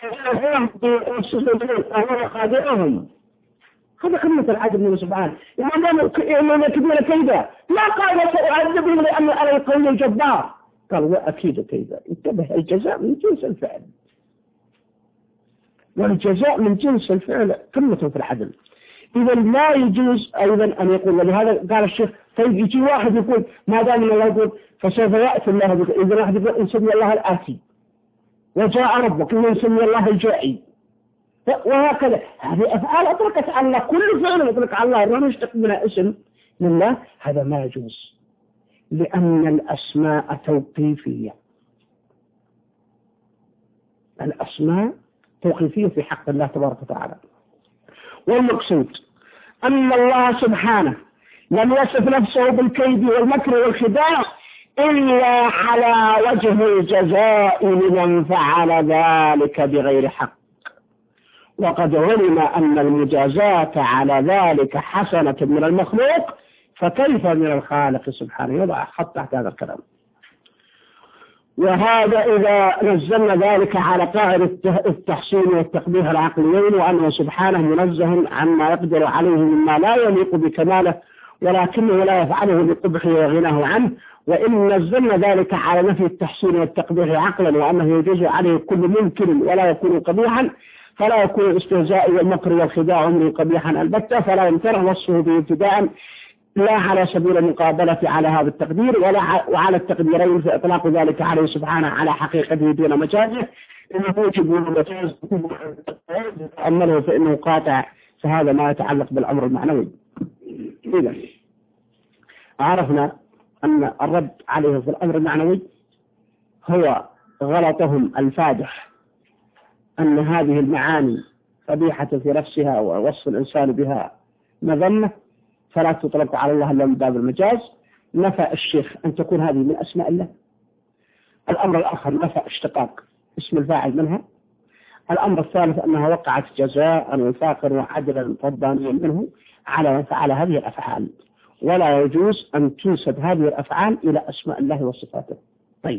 هو خادعهم، هذا خدمة العدل من سبحانه. يعني كبير كيدا ما قال سأعذبهم لأن أنا القوي الجبار، قال وأكيد كيدا. انتبه، الجزاء من جنس الفعل. والجزاء من جنس الفعل قمة في العدل. إذا لا يجوز أيضا أن يقول، ولهذا قال الشيخ طيب يجي واحد يقول ما دام الله يقول فسوف يأتي الله بك، إذا واحد يقول إن سمي الله الآتي وجاء ربك إن سمي الله الجائي وهكذا، هذه أفعال أطلقت على الله، كل فعل أطلق على الله الرحمن يشتق منها اسم لله، هذا ما يجوز لأن الأسماء توقيفية. الأسماء توقيفية في حق الله تبارك وتعالى. والمقصود أن الله سبحانه لم يصف نفسه بالكيد والمكر والخداع إلا على وجه الجزاء لمن فعل ذلك بغير حق، وقد علم أن المجازاة على ذلك حسنة من المخلوق، فكيف من الخالق سبحانه؟ يضع خط تحت هذا الكلام. وهذا إذا نزلنا ذلك على قاعدة التحسين والتقبيح العقليين، وأنه سبحانه منزه عما يقدر عليه مما لا يليق بكماله ولكنه لا يفعله بقبحه وغناه عنه. وإن نزلنا ذلك على نفي التحسين والتقبيح عقلا وأنه يجوز عليه كل ممكن ولا يكون قبيحا، فلا يكون الاستهزاء والمكر والخداع عمره قبيحا البتة، فلا يمتنع وصفه به ابتداء لا على سبيل المقابلة على هذا التقدير ولا وعلى التقديرين في إطلاق ذلك عليه سبحانه على حقيقته دون مجازه، إنه موجب المجاز أمله فإنه قاطع، فهذا ما يتعلق بالأمر المعنوي. إذا عرفنا أن الرد عليه في الأمر المعنوي هو غلطهم الفادح أن هذه المعاني قبيحة في نفسها ووصف الإنسان بها مذمة فلا تطلق على الله إلا من باب المجاز. نفى الشيخ أن تكون هذه من أسماء الله. الأمر الآخر نفى اشتقاق اسم الفاعل منها. الأمر الثالث أنها وقعت جزاء وفاقا وعدلا ربانيا منه على من فعل هذه الأفعال، ولا يجوز أن تنسب هذه الأفعال إلى أسماء الله وصفاته. طيب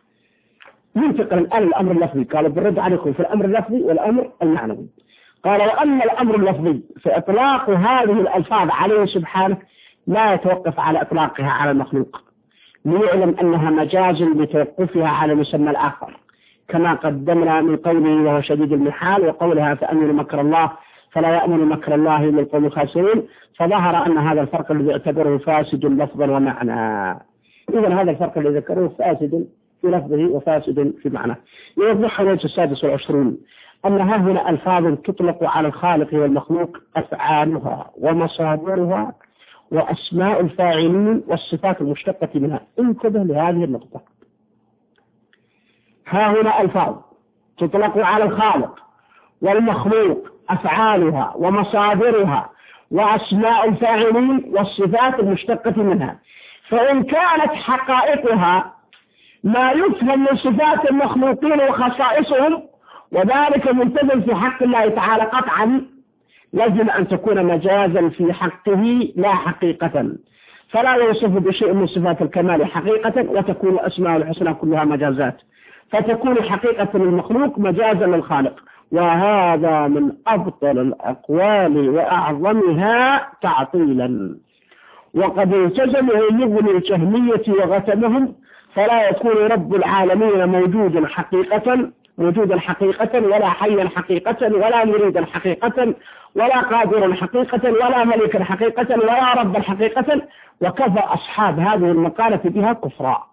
ننتقل الآن الأمر اللفظي. قال بالرد عليكم في الأمر اللفظي والأمر المعنوي. قال وأما الأمر اللفظي فإطلاق هذه الألفاظ عليه سبحانه لا يتوقف على إطلاقها على المخلوق، ليعلم أنها مجاز لتوقفها على مسمى الآخر، كما قدمنا من قوله وهو شديد المحال وقولها فأمن مكر الله فلا يأمن مكر الله إلا القوم الخاسرين، فظهر أن هذا الفرق الذي اعتبره فاسد لفظا ومعنى. إذن هذا الفرق الذي ذكره فاسد في لفظه وفاسد في معناه. يوضحها الوجه السادس والعشرون أن ها هنا ألفاظ تطلق على الخالق والمخلوق أفعالها ومصادرها وأسماء الفاعلين والصفات المشتقة منها. انتبه لهذه النقطة. ها هنا ألفاظ تطلق على الخالق والمخلوق أفعالها ومصادرها وأسماء الفاعلين والصفات المشتقة منها، فإن كانت حقائقها ما يفهم من صفات المخلوقين وخصائصهم وذلك منتزل في حق الله تعالى قطعا، لازم أن تكون مجازا في حقه لا حقيقة، فلا يوصف بشيء من صفات الكمال حقيقة وتكون الأسماء الحسنى كلها مجازات، فتكون حقيقة المخلوق مجازا للخالق. وهذا من أبطل الأقوال وأعظمها تعطيلا، وقد التزمه يغني الجهمية وغتمهم، فلا يكون رب العالمين موجودا حقيقة موجودا حقيقة ولا حيا حقيقة ولا مريدا حقيقة ولا قادرا حقيقة ولا ملكا حقيقة ولا ربا حقيقة، وكفى أصحاب هذه المقالة بها كفرا.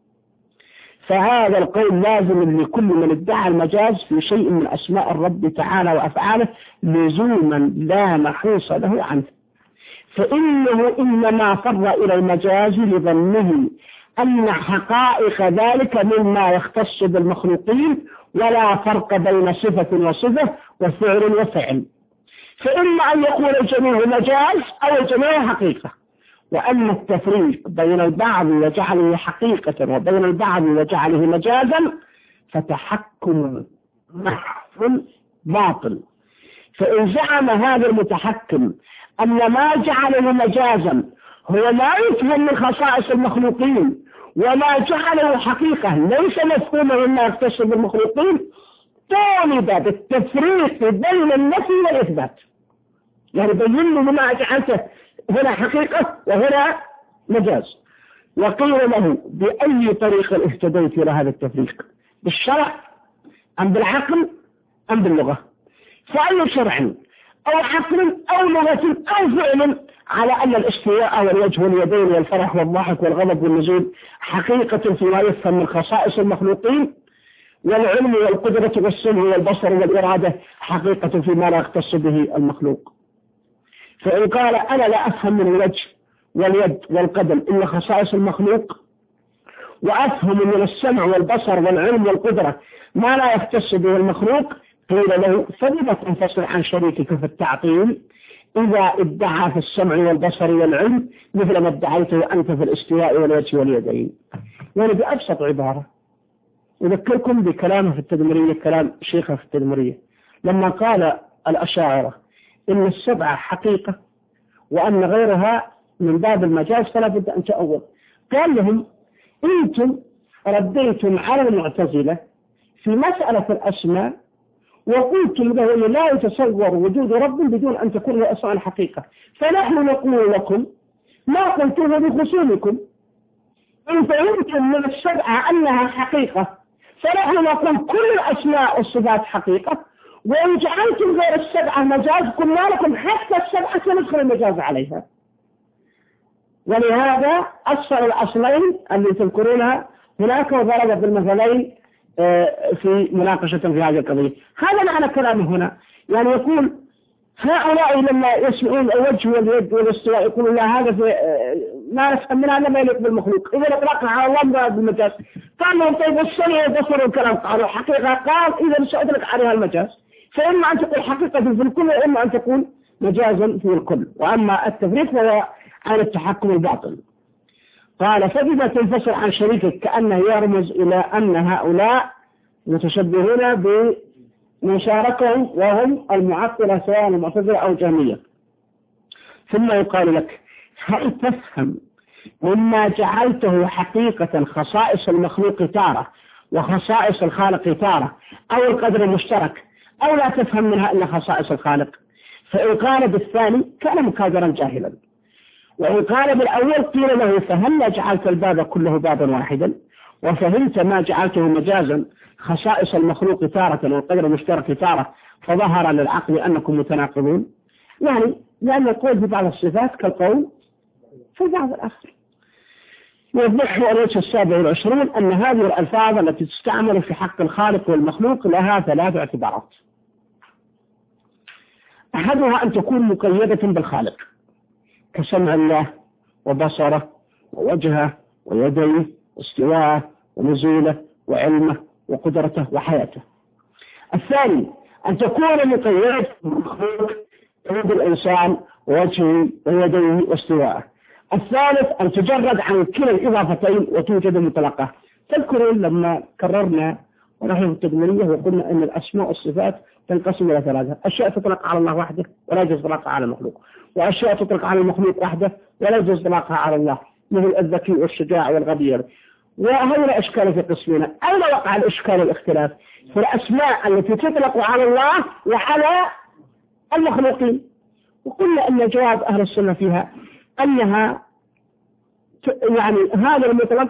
فهذا القول لازم لكل من ادعى المجاز في شيء من أسماء الرب تعالى وأفعاله لزوما لا محوص له عنه، فإنه إنما فر إلى المجاز لظنه أن حقائق ذلك مما يختص بالمخلوقين، ولا فرق بين صفة وصفة وفعل وفعل، فإما أن يكون الجميع مجاز أو الجميع حقيقة. وأما التفريق بين البعض وجعله حقيقة وبين البعض وجعله مجازا فتحكم محض باطل. فإن زعم هذا المتحكم أن ما جعله مجازا هو ما يفهم من خصائص المخلوقين وما جعله حقيقة ليس مفهوما مما يختص بالمخلوقين، طالب بالتفريق بين النفي والإثبات، يعني بين له ما جعلته هنا حقيقة وهنا مجاز. وقيل له بأي طريق اهتديت إلى هذا التفريق، بالشرع أم بالعقل أم باللغة؟ فأي شرع أو عقل أو لغة أو فعل على أن الاستواء والوجه واليدين والفرح والضحك والغضب والنزول حقيقة فيما يفهم من خصائص المخلوقين، والعلم والقدرة والسمع والبصر والإرادة حقيقة فيما لا يختص به المخلوق. فإن قال أنا لا أفهم من الوجه واليد والقدم إلا خصائص المخلوق، وأفهم من السمع والبصر والعلم والقدرة ما لا يختص به المخلوق، قيل له فلم تنفصل عن شريكك في التعطيل إذا ادعى في السمع والبصر والعلم مثل ما ادعيته أنت في الاستواء والوجه واليدين. يعني بأبسط عبارة أذكركم بكلامه في التدمرية، كلام شيخه في التدمرية لما قال الأشاعرة إن السبعة حقيقة وأن غيرها من باب المجاز فلا بد أن تأول. قال لهم أنتم رديتم على المعتزلة في مسألة الأسماء وقلتم له لا يتصور وجود رب بدون أن تكون الأسماء الحقيقة، فنحن نقول لكم ما قلتوه بخصومكم. إن فهمتم من السبعة أنها حقيقة فنحن نقول كل الأسماء والصفات حقيقة، وإن جعلتم غير السبعة مجاز قلنا لكم حتى السبعة سندخل المجاز عليها. ولهذا أصل الأصلين اللي تذكرونها هناك وضرب بالمثلين في مناقشة في هذه القضية. هذا معنى كلامه هنا، يعني يقول هؤلاء لما يسمعون الوجه واليد والاستواء يقولون لا هذا في ما نفهم منها لما يليق بالمخلوق، إذا أطلقها على الله مراد بالمجاز. قال لهم طيب السمع والبصر والكلام قالوا حقيقة، قال إذا سأطلق عليها المجاز، فإما أن تقول حقيقة في الكل وإما أن تكون مجازا في الكل، وأما التفريق فهو عن التحكم الباطل. قال فبما تنفصل عن شريكك كأنه يرمز إلى أن هؤلاء متشبهون بمن شاركهم وهم المعطلة سواء المعتزلة أو الجهمية. ثم يقال لك هل تفهم مما جعلته حقيقة خصائص المخلوق تارة وخصائص الخالق تارة أو القدر المشترك، أو لا تفهم منها إلا خصائص الخالق؟ فإن قال بالثاني كان مكابرا جاهلا، وإن قال بالأول قيل له فهل جعلت الباب كله بابا واحدا وفهمت ما جعلته مجازا خصائص المخلوق تارة والقدر المشترك تارة فظهر للعقل أنكم متناقضون؟ يعني لأن القول في بعض الصفات كالقول في بعض الآخر. يوضحه الوجه السابع والعشرون أن هذه الألفاظ التي تستعمل في حق الخالق والمخلوق لها ثلاث اعتبارات. أحدها أن تكون مقيدة بالخالق كسمع الله وبصره ووجهه ويديه واستواءه ونزوله وعلمه وقدرته وحياته. الثاني أن تكون مقيدة بالمخلوق كيد الإنسان ووجهه ويديه واستواءه. الثالث أن تجرد عن كلا الإضافتين وتوجد مطلقة. تذكرون لما كررنا ونحن في التدمرية وقلنا أن الأسماء والصفات تنقسم إلى ثلاثة: أشياء تطلق على الله وحده ولا يجوز إطلاقها على المخلوق، وأشياء تطلق على المخلوق وحده ولا يجوز إطلاقها على الله مثل الذكي والشجاع والغبي. وهنا إشكال في قسمنا. أين وقع الإشكال والاختلاف؟ في الأسماء التي تطلق على الله وعلى المخلوقين. وقلنا أن جواب أهل السنة فيها أنها يعني هذا المطلق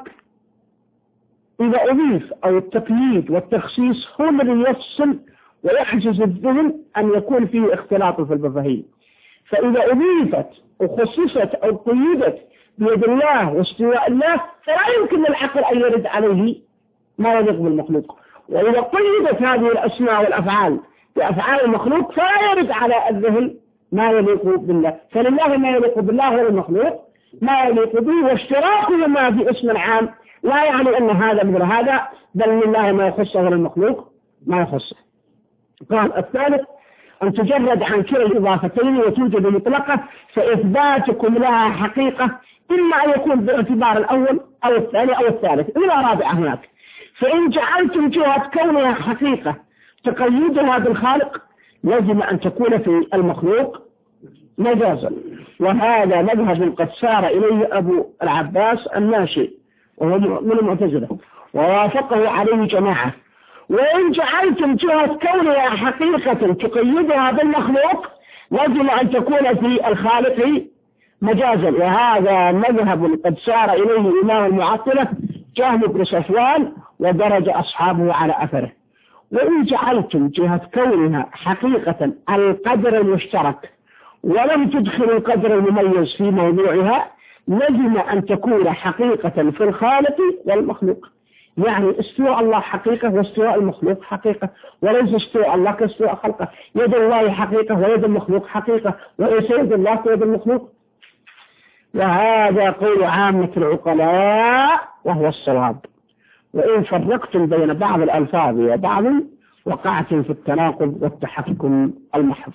إذا أضيف أو التقييد والتخصيص هو الذي يفصل ويحجز الذهن أن يكون فيه اختلاط في المفاهيم. فإذا أضيفت وخصصت أو قيدت بيد الله واستواء الله فلا يمكن للعقل أن يرد عليه ما يليق بالمخلوق. وإذا قيدت هذه الأسماء والأفعال بأفعال المخلوق فلا يرد على الذهن ما يليق بالله. فلله ما يليق بالله والمخلوق ما يليق به، واشتراكه ما في اسم عام لا يعني أن هذا مثل هذا، بل لله ما يخصه وللمخلوق ما يخصه. قال الثالث أن تجرد عن كلا الإضافتين وتوجد مطلقة، فإثباتكم لها حقيقة إما أن يكون باعتبار الأول أو الثاني أو الثالث إلى رابعة هناك. فإن جعلتم جهة كونها حقيقة تقيدها بالخالق لازم أن تكون في المخلوق مجازا، وهذا مذهب قد سار إليه أبو العباس الناشئ وهو من المعتزلة ووافقه عليه جماعة. وإن جعلتم جهة كونها حقيقة تقيدها بالمخلوق لازم أن تكون في الخالق مجازا، وهذا مذهب قد سار إليه إمام المعطلة جهم بن صفوان ودرج أصحابه على أثره. وإن جعلتم جهة كونها حقيقة القدر المشترك ولم تدخل القدر المميز في موضوعها لزم أن تكون حقيقة في الخالق والمخلوق. يعني استواء الله حقيقة واستواء المخلوق حقيقة، وليس استواء الله كاستواء خلقه. يد الله حقيقة ويد المخلوق حقيقة، وليس يد الله كيد المخلوق. وهذا قول عامة العقلاء وهو الصواب. وإن فرقتم بين بعض الألفاظ وبعض وقعتم في التناقض والتحكم المحض.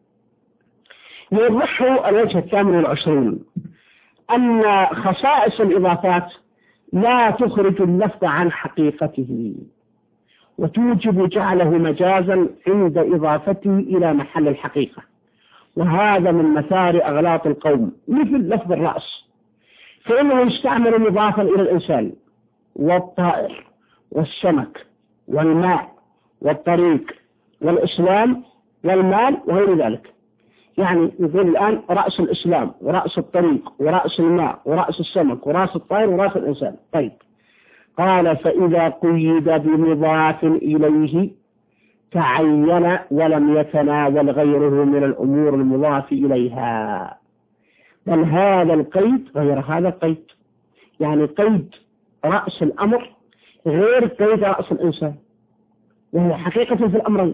يوضحه الوجه الثامن والعشرين أن خصائص الإضافات لا تخرج اللفظ عن حقيقته وتوجب جعله مجازا عند إضافته إلى محل الحقيقة، وهذا من مثار أغلاط القوم. مثل لفظ الرأس، فإنه يستعمل مضافا إلى الإنسان والطائر والسمك والماء والطريق والإسلام والمال وغير ذلك. يعني يقول الآن رأس الإسلام ورأس الطريق ورأس الماء ورأس السمك ورأس الطائر ورأس الإنسان. طيب، قال فإذا قيد بمضاف إليه تعين ولم يتناول غيره من الأمور المضاف إليها، بل هذا القيد غير هذا القيد. يعني قيد رأس الأمر غير قيد رأس الإنسان، وهو حقيقة في الأمرين.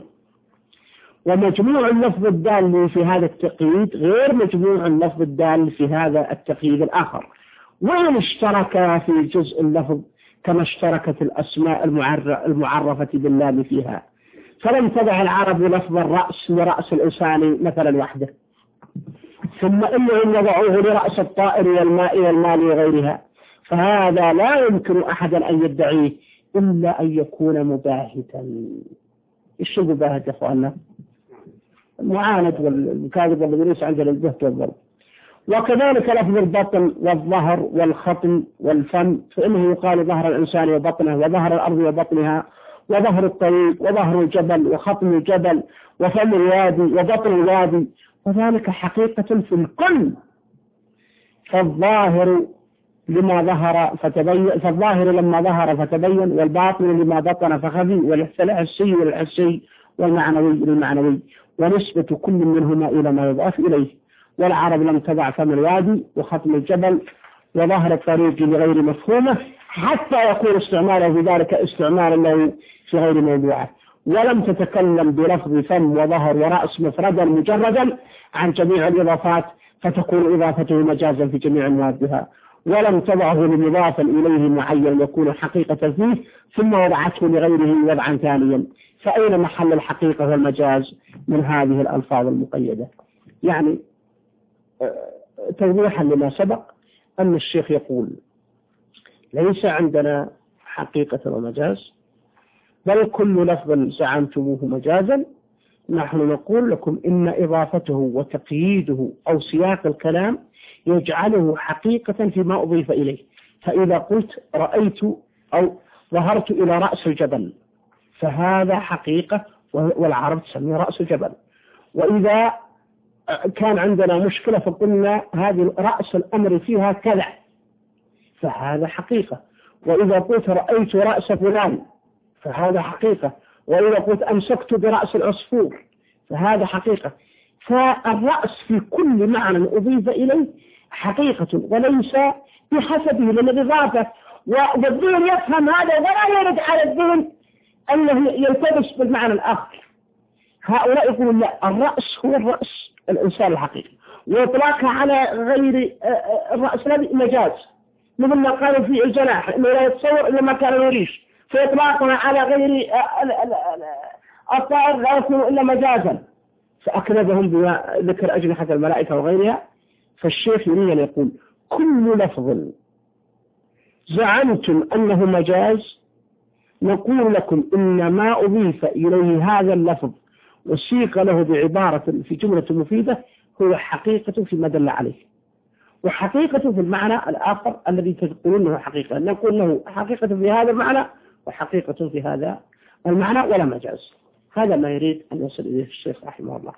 ومجموع اللفظ الدال في هذا التقييد غير مجموع اللفظ الدال في هذا التقييد الآخر، وإن اشترك في جزء اللفظ كما اشتركت الأسماء المعرفة باللام فيها. فلم تدع العرب لفظ الرأس لرأس الإنسان مثلا وحده، ثم إنهم وضعوه لرأس الطائر والماء والمال وغيرها، فهذا لا يمكن أحدا أن يدعيه إلا أن يكون مباهتا. إيش المباهت يا أخوانا؟ المعاند والكاذب والذي ليس عندنا البهت والظلم. وكذلك لفظ البطن والظهر والخطن والفم، فإنه يقال ظهر الإنسان وبطنه، وظهر الأرض وبطنها، وظهر الطريق وظهر الجبل وخطن الجبل وفم الوادي وبطن الوادي، وذلك حقيقة في الكل. فالظاهر لما ظهر فتبين، فالظاهر لما ظهر فتبين، والباطن لما بطن فخفي، والحسي والحسي والمعنوي للمعنوي، ونسبة كل منهما إلى ما يضاف إليه. والعرب لم تضع فم الوادي وخطم الجبل وظهر الطريق لغير مفهومه حتى يكون استعماله في ذلك استعمالا له في غير موضوعه، ولم تتكلم بلفظ فم وظهر ورأس مفردا مجردا عن جميع الإضافات فتكون إضافته مجازا في جميع موادها، ولم تضعه لمضافا إليه معين يكون حقيقة فيه ثم وضعته لغيره وضعا ثانيا. فأين محل الحقيقة والمجاز من هذه الألفاظ المقيدة؟ يعني توضيحا لما سبق أن الشيخ يقول ليس عندنا حقيقة ومجاز، بل كل لفظ زعمتموه مجازا. نحن نقول لكم إن إضافته وتقييده أو سياق الكلام يجعله حقيقة فيما أضيف إليه. فإذا قلت رأيت أو ظهرت إلى رأس الجبل فهذا حقيقة، والعرب تسميه رأس الجبل. وإذا كان عندنا مشكلة فقلنا هذه رأس الأمر فيها كذا فهذا حقيقة. وإذا قلت رأيت رأس فلان فهذا حقيقة. وإذا قلت أمسكت برأس العصفور فهذا حقيقة. فالرأس في كل معنى أضيف إليه حقيقة وليس بحسبه للإضافة، والذهن يفهم هذا ولا يرد على الذهن أنه يلتبس بالمعنى الآخر. هؤلاء يقولون لا، الرأس هو الرأس الإنسان الحقيقي، وإطلاقها على غير الرأس الذي مجاز، مثل ما قالوا في الجناح إنه لا يتصور إلا ما كان يريش، فإطلاقها على غير الطائر لا يكون إلا مجازا، فأكذبهم بذكر أجنحة الملائكة وغيرها. فالشيخ يريد أن يقول كل لفظ زعمتم أنه مجاز نقول لكم إن ما أضيف إليه هذا اللفظ وسيق له بعبارة في جملة مفيدة هو حقيقة فيما دل عليه، وحقيقة في المعنى الآخر الذي تقولون له حقيقة، نقول له حقيقة في هذا المعنى وحقيقة في هذا المعنى ولا مجاز. هذا ما يريد أن يصل إليه الشيخ رحمه الله.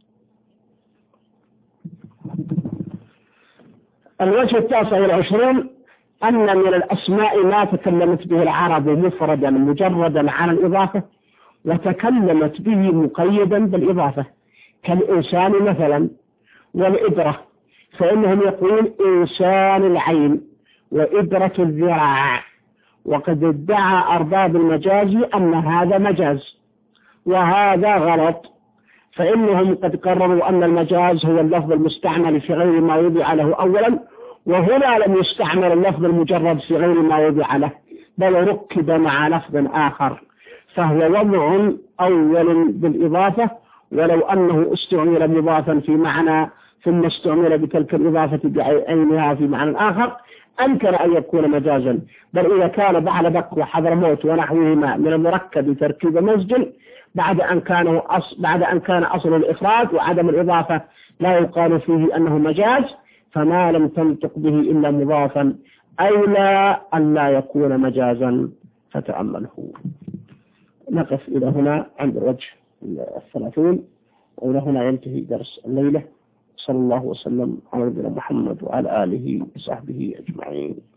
الوجه التاسع والعشرون أن من الأسماء ما تكلمت به العرب مفردا مجردا عن الإضافة، وتكلمت به مقيدا بالإضافة كالإنسان مثلا والإبرة، فإنهم يقولون إنسان العين وإبرة الذراع، وقد ادعى أرباب المجاز أن هذا مجاز، وهذا غلط، فإنهم قد قرروا أن المجاز هو اللفظ المستعمل في غير ما وضع له أولا، وهنا لم يستعمل اللفظ المجرد في غير ما وضع له، بل ركب مع لفظ آخر، فهو وضع أول بالإضافة، ولو أنه استعمل مضافا في معنى ثم استعمل بتلك الإضافة بعينها في معنى آخر أنكر أن يكون مجازا، بل إذا كان بعد بك وحضرموت ونحوهما من المركب تركيب مسجل بعد أن كان أصل بعد أن كان أصل الإفراد وعدم الإضافة لا يقال فيه أنه مجاز، فما لم تنطق به إلا مضافا أولى أن لا يكون مجازا، فتأمله. نقف إلى هنا عند الوجه الثلاثون، وإلى هنا ينتهي درس الليلة. صلى الله وسلم على نبينا محمد وعلى آله وصحبه أجمعين.